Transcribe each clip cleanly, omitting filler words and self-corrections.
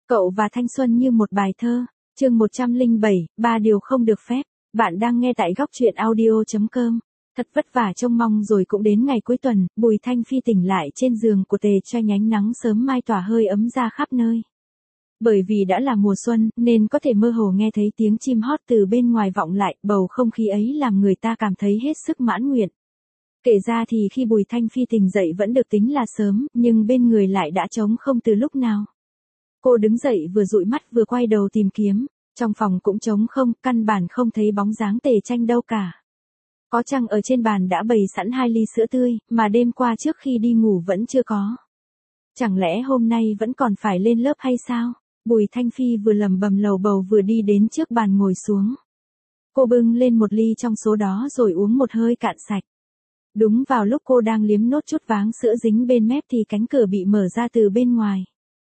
Cậu và thanh xuân như một bài thơ, chương 107, 3 điều không được phép. Bạn đang nghe tại góc truyện audio.com. Thật vất vả trông mong rồi cũng đến ngày cuối tuần, Bùi Thanh Phi tỉnh lại trên giường của Tề Tranh, ánh nắng sớm mai tỏa hơi ấm ra khắp nơi. Bởi vì đã là mùa xuân, nên có thể mơ hồ nghe thấy tiếng chim hót từ bên ngoài vọng lại, bầu không khí ấy làm người ta cảm thấy hết sức mãn nguyện. Kể ra thì khi Bùi Thanh Phi tỉnh dậy vẫn được tính là sớm, nhưng bên người lại đã trống không từ lúc nào. Cô đứng dậy vừa dụi mắt vừa quay đầu tìm kiếm, trong phòng cũng trống không, căn bản không thấy bóng dáng Tề Tranh đâu cả. Có chăng ở trên bàn đã bày sẵn 2 ly sữa tươi, mà đêm qua trước khi đi ngủ vẫn chưa có. Chẳng lẽ hôm nay vẫn còn phải lên lớp hay sao? Bùi Thanh Phi vừa lẩm bẩm lầu bầu vừa đi đến trước bàn ngồi xuống. Cô bưng lên một ly trong số đó rồi uống một hơi cạn sạch. Đúng vào lúc cô đang liếm nốt chút váng sữa dính bên mép thì cánh cửa bị mở ra từ bên ngoài.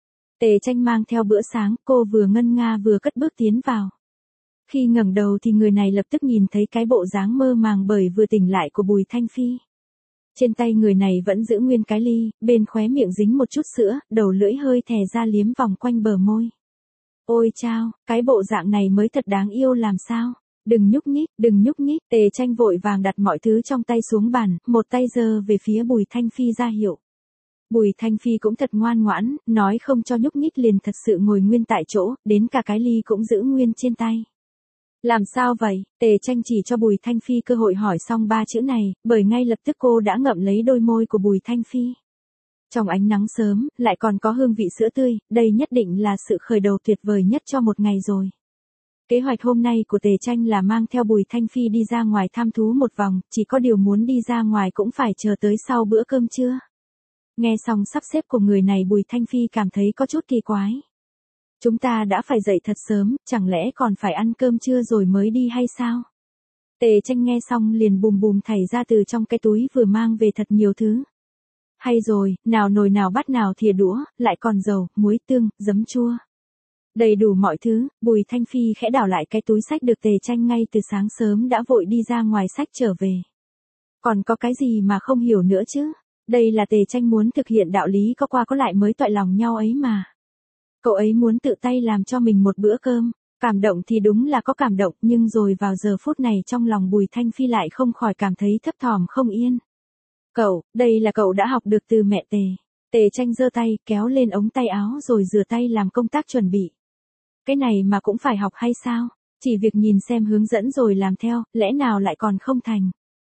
Tề Tranh mang theo bữa sáng, cô vừa ngân nga vừa cất bước tiến vào. Khi ngẩng đầu thì người này lập tức nhìn thấy cái bộ dáng mơ màng bởi vừa tỉnh lại của Bùi Thanh Phi. Trên tay người này vẫn giữ nguyên cái ly, bên khóe miệng dính một chút sữa, đầu lưỡi hơi thè ra liếm vòng quanh bờ môi. Ôi chao, cái bộ dạng này mới thật đáng yêu làm sao? Đừng nhúc nhích, Tề Tranh vội vàng đặt mọi thứ trong tay xuống bàn, một tay giơ về phía Bùi Thanh Phi ra hiệu. Bùi Thanh Phi cũng thật ngoan ngoãn, nói không cho nhúc nhích liền thật sự ngồi nguyên tại chỗ, đến cả cái ly cũng giữ nguyên trên tay. Làm sao vậy? Tề Tranh chỉ cho Bùi Thanh Phi cơ hội hỏi xong 3 chữ này, bởi ngay lập tức cô đã ngậm lấy đôi môi của Bùi Thanh Phi. Trong ánh nắng sớm, lại còn có hương vị sữa tươi, đây nhất định là sự khởi đầu tuyệt vời nhất cho một ngày rồi. Kế hoạch hôm nay của Tề Tranh là mang theo Bùi Thanh Phi đi ra ngoài thăm thú một vòng, chỉ có điều muốn đi ra ngoài cũng phải chờ tới sau bữa cơm trưa. Nghe xong sắp xếp của người này Bùi Thanh Phi cảm thấy có chút kỳ quái. Chúng ta đã phải dậy thật sớm, chẳng lẽ còn phải ăn cơm trưa rồi mới đi hay sao? Tề Tranh nghe xong liền bùm bùm thảy ra từ trong cái túi vừa mang về thật nhiều thứ. Hay rồi, nào nồi nào bát nào thìa đũa, lại còn dầu, muối tương, giấm chua. Đầy đủ mọi thứ, Bùi Thanh Phi khẽ đảo lại cái túi xách được Tề Tranh ngay từ sáng sớm đã vội đi ra ngoài xách trở về. Còn có cái gì mà không hiểu nữa chứ? Đây là Tề Tranh muốn thực hiện đạo lý có qua có lại mới toại lòng nhau ấy mà. Cậu ấy muốn tự tay làm cho mình một bữa cơm, cảm động thì đúng là có cảm động, nhưng rồi vào giờ phút này trong lòng Bùi Thanh Phi lại không khỏi cảm thấy thấp thỏm không yên. Đây là cậu đã học được từ mẹ Tề. Tề Tranh giơ tay, kéo lên ống tay áo rồi rửa tay làm công tác chuẩn bị. Cái này mà cũng phải học hay sao? Chỉ việc nhìn xem hướng dẫn rồi làm theo, lẽ nào lại còn không thành?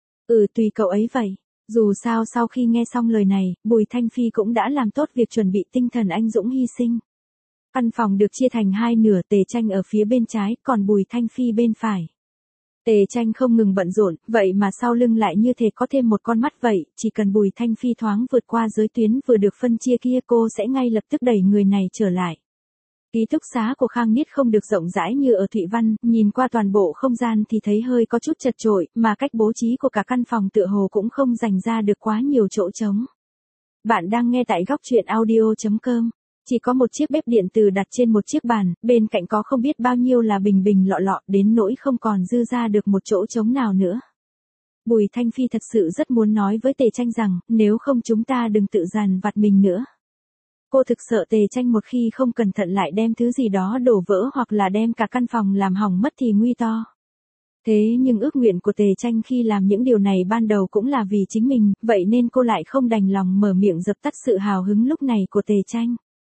Tùy cậu ấy vậy. Dù sao sau khi nghe xong lời này, Bùi Thanh Phi cũng đã làm tốt việc chuẩn bị tinh thần anh dũng hy sinh. Căn phòng được chia thành 2 nửa, Tề Tranh ở phía bên trái, còn Bùi Thanh Phi bên phải. Tề Tranh không ngừng bận rộn, vậy mà sau lưng lại như thể có thêm một con mắt vậy, chỉ cần Bùi Thanh Phi thoáng vượt qua giới tuyến vừa được phân chia kia cô sẽ ngay lập tức đẩy người này trở lại. Ký túc xá của Khang Niết không được rộng rãi như ở Thụy Văn, nhìn qua toàn bộ không gian thì thấy hơi có chút chật chội, mà cách bố trí của cả căn phòng tựa hồ cũng không dành ra được quá nhiều chỗ trống. Bạn đang nghe tại góc truyện audio.com. Chỉ có một chiếc bếp điện từ đặt trên một chiếc bàn, bên cạnh có không biết bao nhiêu là bình bình lọ lọ, đến nỗi không còn dư ra được một chỗ trống nào nữa. Bùi Thanh Phi thật sự rất muốn nói với Tề Tranh rằng, nếu không chúng ta đừng tự dằn vặt mình nữa. Cô thực sợ Tề Tranh một khi không cẩn thận lại đem thứ gì đó đổ vỡ hoặc là đem cả căn phòng làm hỏng mất thì nguy to. Thế nhưng ước nguyện của Tề Tranh khi làm những điều này ban đầu cũng là vì chính mình, vậy nên cô lại không đành lòng mở miệng dập tắt sự hào hứng lúc này của Tề Tranh.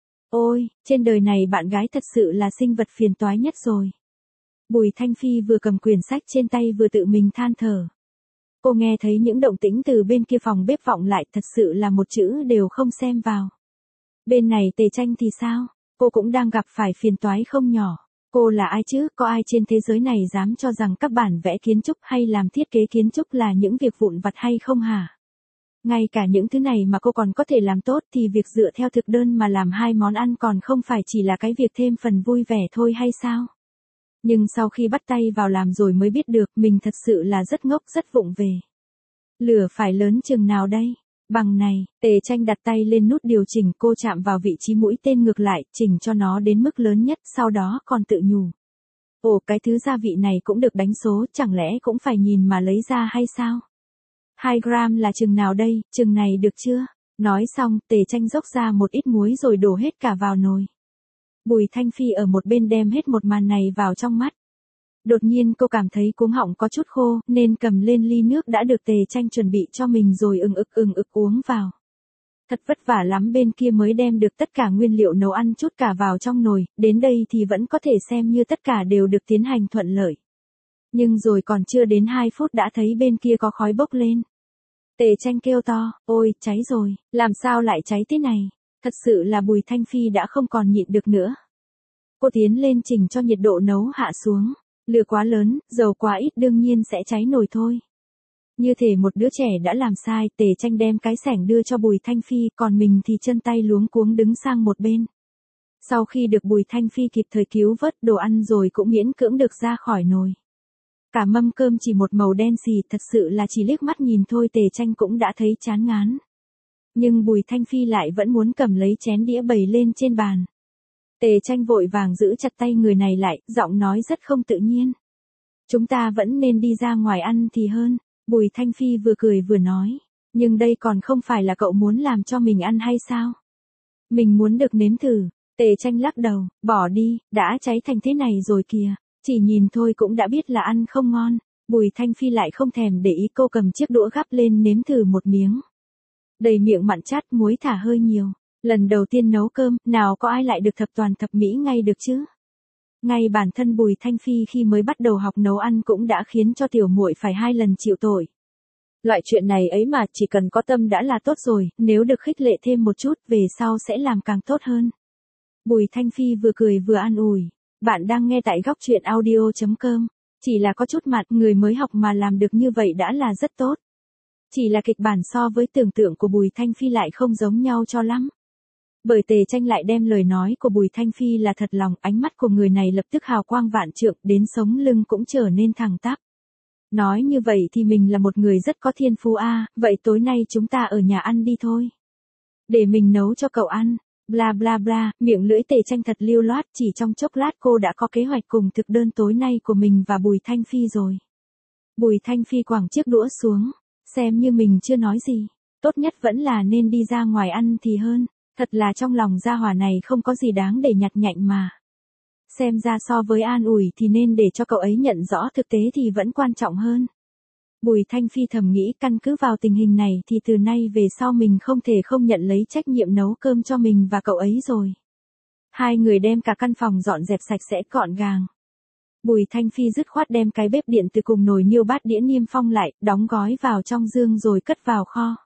Ôi, trên đời này bạn gái thật sự là sinh vật phiền toái nhất rồi. Bùi Thanh Phi vừa cầm quyển sách trên tay vừa tự mình than thở. Cô nghe thấy những động tĩnh từ bên kia phòng bếp vọng lại, thật sự là một chữ đều không xem vào. Bên này Tề Tranh thì sao? Cô cũng đang gặp phải phiền toái không nhỏ. Cô là ai chứ? Có ai trên thế giới này dám cho rằng các bản vẽ kiến trúc hay làm thiết kế kiến trúc là những việc vụn vặt hay không hả? Ngay cả những thứ này mà cô còn có thể làm tốt thì việc dựa theo thực đơn mà làm 2 món ăn còn không phải chỉ là cái việc thêm phần vui vẻ thôi hay sao? Nhưng sau khi bắt tay vào làm rồi mới biết được mình thật sự là rất ngốc rất vụng về. Lửa phải lớn chừng nào đây? Bằng này, Tề Tranh đặt tay lên nút điều chỉnh, cô chạm vào vị trí mũi tên ngược lại, chỉnh cho nó đến mức lớn nhất, sau đó còn tự nhủ. Cái thứ gia vị này cũng được đánh số, chẳng lẽ cũng phải nhìn mà lấy ra hay sao? 2 gram là chừng nào đây, chừng này được chưa? Nói xong, Tề Tranh dốc ra một ít muối rồi đổ hết cả vào nồi. Bùi Thanh Phi ở một bên đem hết một màn này vào trong mắt. Đột nhiên cô cảm thấy cuống họng có chút khô, nên cầm lên ly nước đã được Tề Tranh chuẩn bị cho mình rồi ừng ực uống vào. Thật vất vả lắm bên kia mới đem được tất cả nguyên liệu nấu ăn chút cả vào trong nồi, đến đây thì vẫn có thể xem như tất cả đều được tiến hành thuận lợi. Nhưng rồi còn chưa đến 2 phút đã thấy bên kia có khói bốc lên. Tề Tranh kêu to, ôi, cháy rồi, làm sao lại cháy thế này? Thật sự là Bùi Thanh Phi đã không còn nhịn được nữa. Cô tiến lên chỉnh cho nhiệt độ nấu hạ xuống. Lửa quá lớn, dầu quá ít đương nhiên sẽ cháy nồi thôi. Như thể một đứa trẻ đã làm sai, Tề Tranh đem cái xẻng đưa cho Bùi Thanh Phi, còn mình thì chân tay luống cuống đứng sang một bên. Sau khi được Bùi Thanh Phi kịp thời cứu vớt đồ ăn rồi cũng miễn cưỡng được ra khỏi nồi. Cả mâm cơm chỉ một màu đen xì, thật sự là chỉ liếc mắt nhìn thôi Tề Tranh cũng đã thấy chán ngán. Nhưng Bùi Thanh Phi lại vẫn muốn cầm lấy chén đĩa bày lên trên bàn. Tề Tranh vội vàng giữ chặt tay người này lại, giọng nói rất không tự nhiên. Chúng ta vẫn nên đi ra ngoài ăn thì hơn, Bùi Thanh Phi vừa cười vừa nói. Nhưng đây còn không phải là cậu muốn làm cho mình ăn hay sao? Mình muốn được nếm thử. Tề Tranh lắc đầu, bỏ đi, đã cháy thành thế này rồi kìa. Chỉ nhìn thôi cũng đã biết là ăn không ngon. Bùi Thanh Phi lại không thèm để ý, cô cầm chiếc đũa gắp lên nếm thử một miếng. Đầy miệng mặn chát, muối thả hơi nhiều. Lần đầu tiên nấu cơm, nào có ai lại được thập toàn thập mỹ ngay được chứ? Ngay bản thân Bùi Thanh Phi khi mới bắt đầu học nấu ăn cũng đã khiến cho tiểu muội phải 2 lần chịu tội. Loại chuyện này ấy mà chỉ cần có tâm đã là tốt rồi, nếu được khích lệ thêm một chút về sau sẽ làm càng tốt hơn. Bùi Thanh Phi vừa cười vừa an ủi. Bạn đang nghe tại góc truyện audio.com. Chỉ là có chút mặt, người mới học mà làm được như vậy đã là rất tốt. Chỉ là kịch bản so với tưởng tượng của Bùi Thanh Phi lại không giống nhau cho lắm. Bởi Tề Tranh lại đem lời nói của Bùi Thanh Phi là thật lòng, ánh mắt của người này lập tức hào quang vạn trượng, đến sống lưng cũng trở nên thẳng tắp. Nói như vậy thì mình là một người rất có thiên phú a, vậy tối nay chúng ta ở nhà ăn đi thôi. Để mình nấu cho cậu ăn, bla bla bla, miệng lưỡi Tề Tranh thật lưu loát, chỉ trong chốc lát cô đã có kế hoạch cùng thực đơn tối nay của mình và Bùi Thanh Phi rồi. Bùi Thanh Phi quẳng chiếc đũa xuống, xem như mình chưa nói gì, tốt nhất vẫn là nên đi ra ngoài ăn thì hơn. Thật là trong lòng gia hỏa này không có gì đáng để nhặt nhạnh mà. Xem ra so với an ủi thì nên để cho cậu ấy nhận rõ thực tế thì vẫn quan trọng hơn. Bùi Thanh Phi thầm nghĩ căn cứ vào tình hình này thì từ nay về sau mình không thể không nhận lấy trách nhiệm nấu cơm cho mình và cậu ấy rồi. Hai người đem cả căn phòng dọn dẹp sạch sẽ gọn gàng. Bùi Thanh Phi dứt khoát đem cái bếp điện từ cùng nồi niêu bát đĩa niêm phong lại, đóng gói vào trong dương rồi cất vào kho.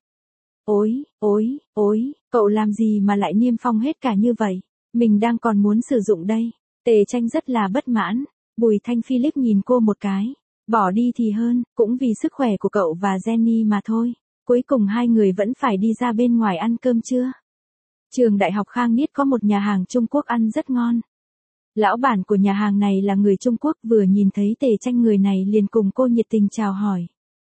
Ôi, cậu làm gì mà lại niêm phong hết cả như vậy? Mình đang còn muốn sử dụng đây. Tề Tranh rất là bất mãn. Bùi Thanh Phi liếc nhìn cô một cái. Bỏ đi thì hơn, cũng vì sức khỏe của cậu và Jenny mà thôi. Cuối cùng hai người vẫn phải đi ra bên ngoài ăn cơm trưa. Trường Đại học Khang Niết có một nhà hàng Trung Quốc ăn rất ngon. Lão bản của nhà hàng này là người Trung Quốc, vừa nhìn thấy Tề Tranh người này liền cùng cô nhiệt tình chào hỏi.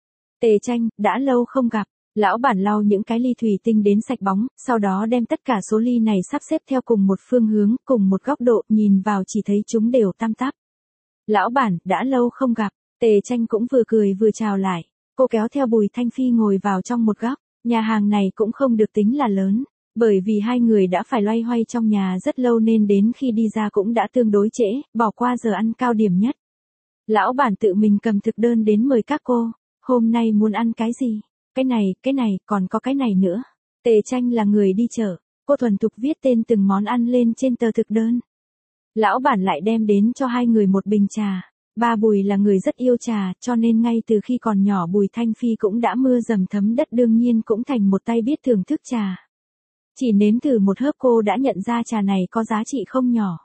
Tề Tranh, đã lâu không gặp. Lão bản lau những cái ly thủy tinh đến sạch bóng, sau đó đem tất cả số ly này sắp xếp theo cùng một phương hướng, cùng một góc độ, nhìn vào chỉ thấy chúng đều tăm tắp. Lão bản, đã lâu không gặp. Tề Tranh cũng vừa cười vừa chào lại. Cô kéo theo Bùi Thanh Phi ngồi vào trong một góc. Nhà hàng này cũng không được tính là lớn, bởi vì hai người đã phải loay hoay trong nhà rất lâu nên đến khi đi ra cũng đã tương đối trễ, bỏ qua giờ ăn cao điểm nhất. Lão bản tự mình cầm thực đơn đến mời các cô. Hôm nay muốn ăn cái gì? Cái này, còn có cái này nữa. Tề Tranh là người đi chợ, cô thuần thục viết tên từng món ăn lên trên tờ thực đơn. Lão bản lại đem đến cho hai người một bình trà. Ba Bùi là người rất yêu trà, cho nên ngay từ khi còn nhỏ Bùi Thanh Phi cũng đã mưa dầm thấm đất, đương nhiên cũng thành một tay biết thưởng thức trà. Chỉ nếm thử một hớp cô đã nhận ra trà này có giá trị không nhỏ.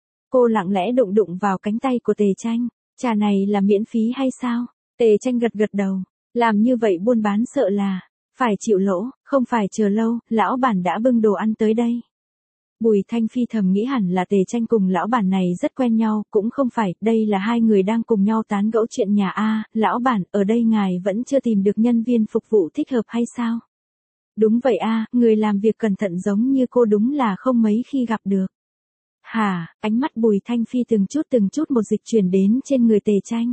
Cô lặng lẽ đụng vào cánh tay của Tề Tranh. Trà này là miễn phí hay sao? Tề Tranh gật đầu. Làm như vậy buôn bán sợ là phải chịu lỗ, không phải chờ lâu, lão bản đã bưng đồ ăn tới đây. Bùi Thanh Phi thầm nghĩ hẳn là Tề Tranh cùng lão bản này rất quen nhau, cũng không phải, đây là hai người đang cùng nhau tán gẫu chuyện nhà a. Lão bản, ở đây ngài vẫn chưa tìm được nhân viên phục vụ thích hợp hay sao? Đúng vậy a, người làm việc cẩn thận giống như cô đúng là không mấy khi gặp được. Hả, ánh mắt Bùi Thanh Phi từng chút một dịch chuyển đến trên người Tề Tranh.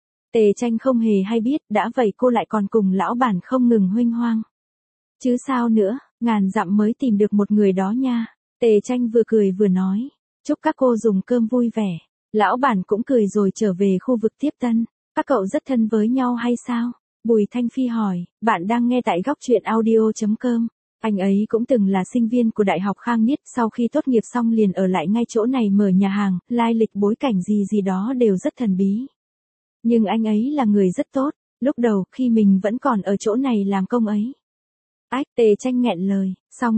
Tề Tranh không hề hay biết, đã vậy cô lại còn cùng lão bản không ngừng huênh hoang. Chứ sao nữa, ngàn dặm mới tìm được một người đó nha. Tề Tranh vừa cười vừa nói. Chúc các cô dùng cơm vui vẻ. Lão bản cũng cười rồi trở về khu vực tiếp tân. Các cậu rất thân với nhau hay sao? Bùi Thanh Phi hỏi, bạn đang nghe tại góc truyện audio.com. Anh ấy cũng từng là sinh viên của Đại học Khang Niết, sau khi tốt nghiệp xong liền ở lại ngay chỗ này mở nhà hàng, lai lịch bối cảnh gì gì đó đều rất thần bí. Nhưng anh ấy là người rất tốt, lúc đầu khi mình vẫn còn ở chỗ này làm công ấy. Ách, Tề Tranh nghẹn lời,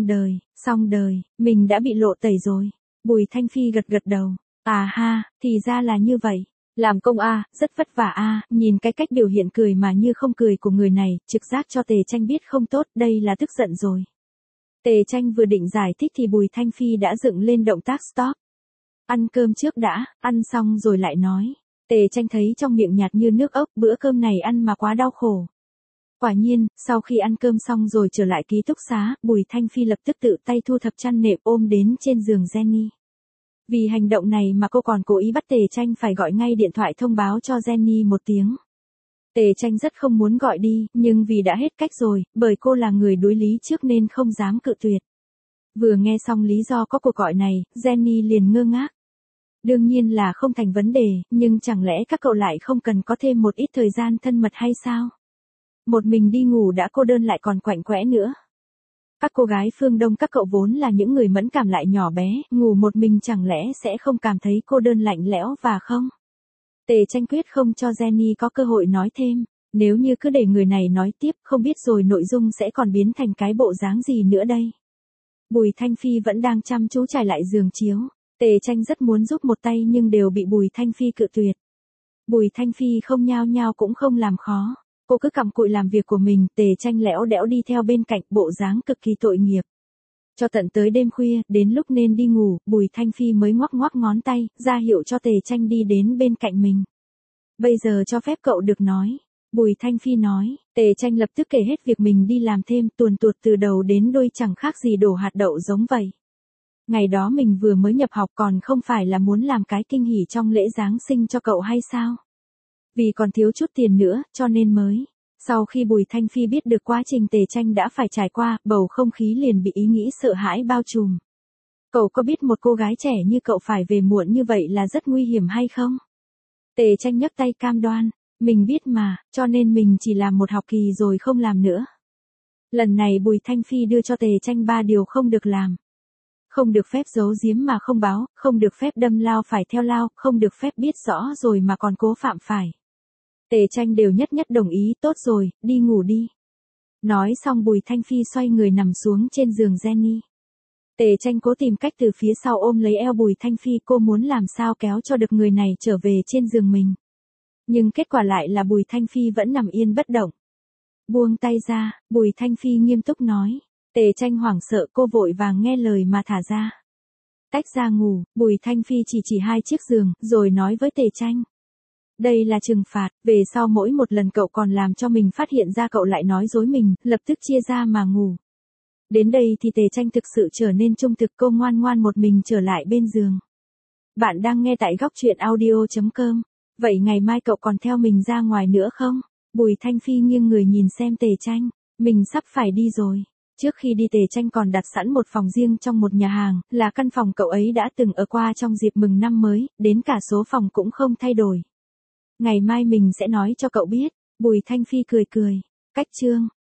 xong đời, mình đã bị lộ tẩy rồi. Bùi Thanh Phi gật gật đầu, à ha, thì ra là như vậy. Làm công rất vất vả nhìn cái cách biểu hiện cười mà như không cười của người này, trực giác cho Tề Tranh biết không tốt, đây là tức giận rồi. Tề Tranh vừa định giải thích thì Bùi Thanh Phi đã dựng lên động tác stop. Ăn cơm trước đã, ăn xong rồi lại nói. Tề Tranh thấy trong miệng nhạt như nước ốc, bữa cơm này ăn mà quá đau khổ. Quả nhiên, sau khi ăn cơm xong rồi trở lại ký túc xá, Bùi Thanh Phi lập tức tự tay thu thập chăn nệm ôm đến trên giường Jenny. Vì hành động này mà cô còn cố ý bắt Tề Tranh phải gọi ngay điện thoại thông báo cho Jenny một tiếng. Tề Tranh rất không muốn gọi đi, nhưng vì đã hết cách rồi, bởi cô là người đối lý trước nên không dám cự tuyệt. Vừa nghe xong lý do có cuộc gọi này, Jenny liền ngơ ngác. Đương nhiên là không thành vấn đề, nhưng chẳng lẽ các cậu lại không cần có thêm một ít thời gian thân mật hay sao? Một mình đi ngủ đã cô đơn lại còn quạnh quẽ nữa. Các cô gái phương Đông các cậu vốn là những người mẫn cảm lại nhỏ bé, ngủ một mình chẳng lẽ sẽ không cảm thấy cô đơn lạnh lẽo và không? Tề Tranh quyết không cho Jenny có cơ hội nói thêm, nếu như cứ để người này nói tiếp không biết rồi nội dung sẽ còn biến thành cái bộ dáng gì nữa đây. Bùi Thanh Phi vẫn đang chăm chú trải lại giường chiếu, Tề Tranh rất muốn giúp một tay nhưng đều bị Bùi Thanh Phi cự tuyệt. Bùi Thanh Phi không nhao nhao cũng không làm khó. Cô cứ cặm cụi làm việc của mình, Tề Tranh lẽo đẽo đi theo bên cạnh, bộ dáng cực kỳ tội nghiệp. Cho tận tới đêm khuya, đến lúc nên đi ngủ, Bùi Thanh Phi mới ngoắc ngoắc ngón tay, ra hiệu cho Tề Tranh đi đến bên cạnh mình. Bây giờ cho phép cậu được nói. Bùi Thanh Phi nói, Tề Tranh lập tức kể hết việc mình đi làm thêm, tuồn tuột từ đầu đến đuôi chẳng khác gì đổ hạt đậu giống vậy. Ngày đó mình vừa mới nhập học còn không phải là muốn làm cái kinh hỉ trong lễ Giáng sinh cho cậu hay sao? Vì còn thiếu chút tiền nữa, cho nên mới. Sau khi Bùi Thanh Phi biết được quá trình Tề Tranh đã phải trải qua, bầu không khí liền bị ý nghĩ sợ hãi bao trùm. Cậu có biết một cô gái trẻ như cậu phải về muộn như vậy là rất nguy hiểm hay không? Tề Tranh nhấc tay cam đoan, mình biết mà, cho nên mình chỉ làm một học kỳ rồi không làm nữa. Lần này Bùi Thanh Phi đưa cho Tề Tranh 3 điều không được làm. Không được phép giấu giếm mà không báo, không được phép đâm lao phải theo lao, không được phép biết rõ rồi mà còn cố phạm phải. Tề Tranh đều nhất nhất đồng ý, tốt rồi, đi ngủ đi. Nói xong Bùi Thanh Phi xoay người nằm xuống trên giường Jenny. Tề Tranh cố tìm cách từ phía sau ôm lấy eo Bùi Thanh Phi, cô muốn làm sao kéo cho được người này trở về trên giường mình. Nhưng kết quả lại là Bùi Thanh Phi vẫn nằm yên bất động. Buông tay ra, Bùi Thanh Phi nghiêm túc nói. Tề Tranh hoảng sợ, cô vội vàng nghe lời mà thả ra. Tách ra ngủ, Bùi Thanh Phi chỉ 2 chiếc giường, rồi nói với Tề Tranh. Đây là trừng phạt, về sau mỗi một lần cậu còn làm cho mình phát hiện ra cậu lại nói dối mình, lập tức chia ra mà ngủ. Đến đây thì Tề Tranh thực sự trở nên trung thực, cô ngoan ngoan một mình trở lại bên giường. Bạn đang nghe tại góc truyện audio.com. Vậy ngày mai cậu còn theo mình ra ngoài nữa không? Bùi Thanh Phi nghiêng người nhìn xem Tề Tranh, mình sắp phải đi rồi. Trước khi đi Tề Tranh còn đặt sẵn một phòng riêng trong một nhà hàng, là căn phòng cậu ấy đã từng ở qua trong dịp mừng năm mới, đến cả số phòng cũng không thay đổi. Ngày mai mình sẽ nói cho cậu biết. Bùi Thanh Phi cười cười. Cách chương